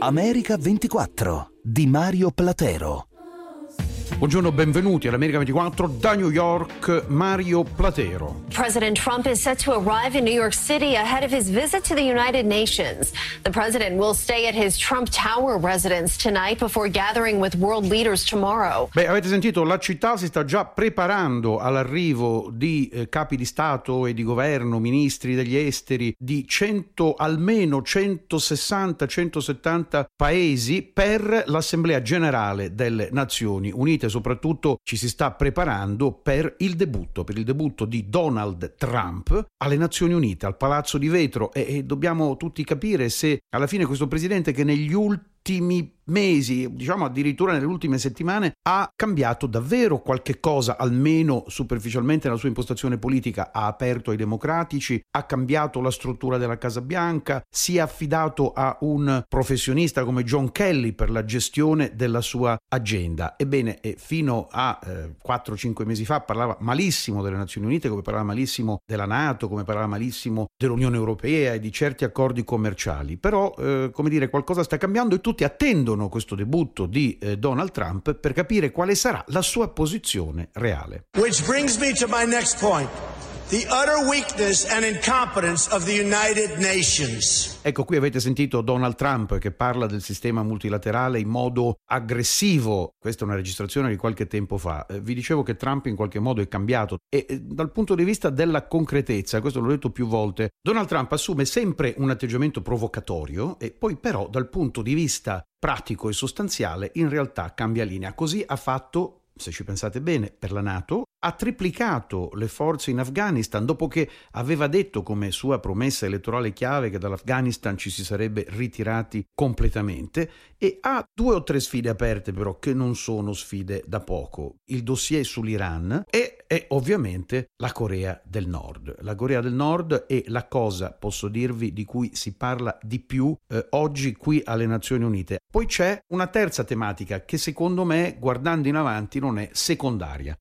America 24 di Mario Platero. Buongiorno, benvenuti all'America 24 da New York, Mario Platero. President Trump is set to arrive in New York City ahead of his visit to the United Nations. The president will stay at his Trump Tower residence tonight before gathering with world leaders tomorrow. Avete sentito, la città si sta già preparando all'arrivo di capi di Stato e di governo, ministri degli esteri di almeno 160-170 paesi per l'Assemblea Generale delle Nazioni Unite. Soprattutto ci si sta preparando per il debutto di Donald Trump alle Nazioni Unite, al Palazzo di Vetro, e dobbiamo tutti capire se alla fine questo presidente, che negli ultimi mesi, diciamo addirittura nelle ultime settimane, ha cambiato davvero qualche cosa, almeno superficialmente nella sua impostazione politica, ha aperto ai democratici, ha cambiato la struttura della Casa Bianca, si è affidato a un professionista come John Kelly per la gestione della sua agenda. Ebbene, fino a 4-5 mesi fa parlava malissimo delle Nazioni Unite, come parlava malissimo della NATO, come parlava malissimo dell'Unione Europea e di certi accordi commerciali. Però, qualcosa sta cambiando e tutti attendono questo debutto di Donald Trump per capire quale sarà la sua posizione reale. Which brings me to my next point. The utter weakness and incompetence of the United Nations. Ecco, qui avete sentito Donald Trump che parla del sistema multilaterale in modo aggressivo. Questa è una registrazione di qualche tempo fa. Vi dicevo che Trump in qualche modo è cambiato e dal punto di vista della concretezza, questo l'ho detto più volte, Donald Trump assume sempre un atteggiamento provocatorio e poi però dal punto di vista pratico e sostanziale in realtà cambia linea. Così ha fatto, se ci pensate bene, per la NATO, ha triplicato le forze in Afghanistan dopo che aveva detto come sua promessa elettorale chiave che dall'Afghanistan ci si sarebbe ritirati completamente, e ha 2 o 3 sfide aperte però che non sono sfide da poco: il dossier sull'Iran e ovviamente la Corea del Nord. La Corea del Nord è la cosa, posso dirvi, di cui si parla di più oggi qui alle Nazioni Unite. Poi c'è una terza tematica che secondo me, guardando in avanti, non è secondaria.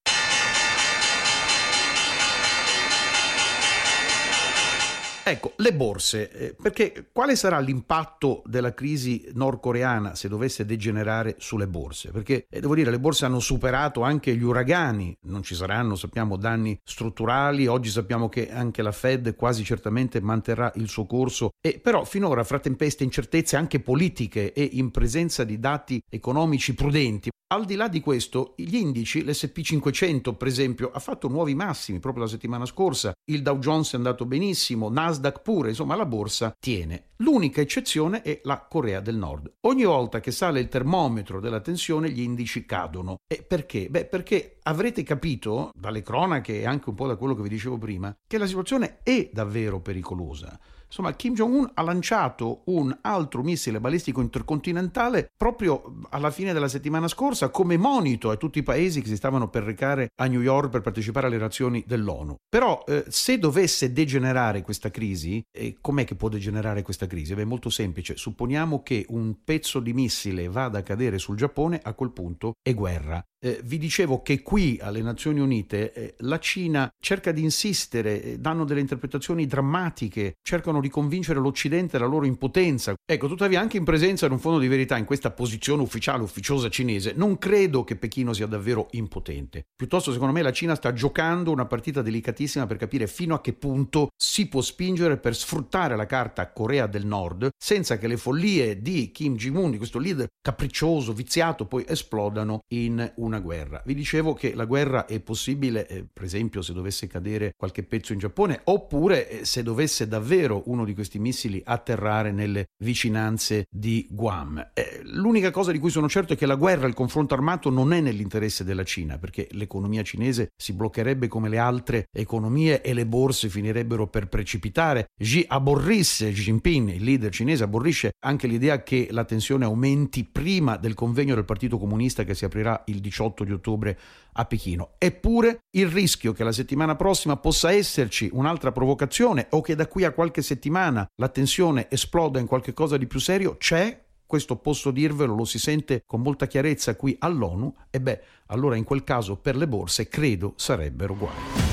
Ecco, le borse, perché quale sarà l'impatto della crisi nordcoreana se dovesse degenerare sulle borse? Perché devo dire, le borse hanno superato anche gli uragani, non ci saranno, sappiamo, danni strutturali, oggi sappiamo che anche la Fed quasi certamente manterrà il suo corso, e però finora, fra tempeste e incertezze anche politiche e in presenza di dati economici prudenti, al di là di questo, gli indici, l'S&P 500 per esempio, ha fatto nuovi massimi proprio la settimana scorsa, il Dow Jones è andato benissimo, Nasdaq pure, insomma la borsa tiene. L'unica eccezione è la Corea del Nord. Ogni volta che sale il termometro della tensione gli indici cadono. E perché? Perché avrete capito dalle cronache e anche un po' da quello che vi dicevo prima che la situazione è davvero pericolosa. Insomma, Kim Jong-un ha lanciato un altro missile balistico intercontinentale proprio alla fine della settimana scorsa come monito a tutti i paesi che si stavano per recare a New York per partecipare alle azioni dell'ONU. Però se dovesse degenerare questa crisi, com'è che può degenerare questa crisi? È molto semplice. Supponiamo che un pezzo di missile vada a cadere sul Giappone, a quel punto è guerra. Vi dicevo che qui alle Nazioni Unite la Cina cerca di insistere, danno delle interpretazioni drammatiche, cercano di convincere l'Occidente della loro impotenza. Ecco, tuttavia, anche in presenza di un fondo di verità in questa posizione ufficiale, ufficiosa cinese, non credo che Pechino sia davvero impotente. Piuttosto, secondo me, la Cina sta giocando una partita delicatissima per capire fino a che punto si può spingere per sfruttare la carta Corea del Nord senza che le follie di Kim Jong-un, di questo leader capriccioso, viziato, poi esplodano in una guerra. Vi dicevo che la guerra è possibile, per esempio, se dovesse cadere qualche pezzo in Giappone, oppure se dovesse davvero uno di questi missili atterrare nelle vicinanze di Guam. L'unica cosa di cui sono certo è che la guerra, il confronto armato, non è nell'interesse della Cina, perché l'economia cinese si bloccherebbe come le altre economie e le borse finirebbero per precipitare. Xi Jinping, il leader cinese, aborrisce anche l'idea che la tensione aumenti prima del convegno del Partito Comunista che si aprirà il 18 di ottobre a Pechino. Eppure il rischio che la settimana prossima possa esserci un'altra provocazione o che da qui a qualche settimana la tensione esploda in qualche cosa di più serio c'è. Questo posso dirvelo, lo si sente con molta chiarezza qui all'ONU, allora in quel caso per le borse credo sarebbero guai. Ci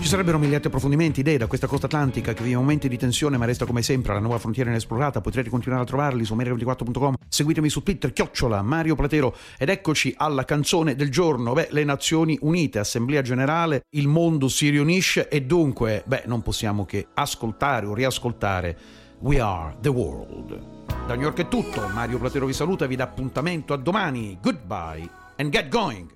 sarebbero miliardi approfondimenti, idee da questa costa atlantica che vive momenti di tensione ma resta come sempre la nuova frontiera inesplorata. Potrete continuare a trovarli su Mario24.com. Seguitemi su Twitter, @Mario Platero. Ed eccoci alla canzone del giorno. Le Nazioni Unite, Assemblea Generale, il mondo si riunisce e dunque, non possiamo che ascoltare o riascoltare We Are the World. Da New York è tutto, Mario Platero vi saluta e vi dà appuntamento a domani. Goodbye and get going!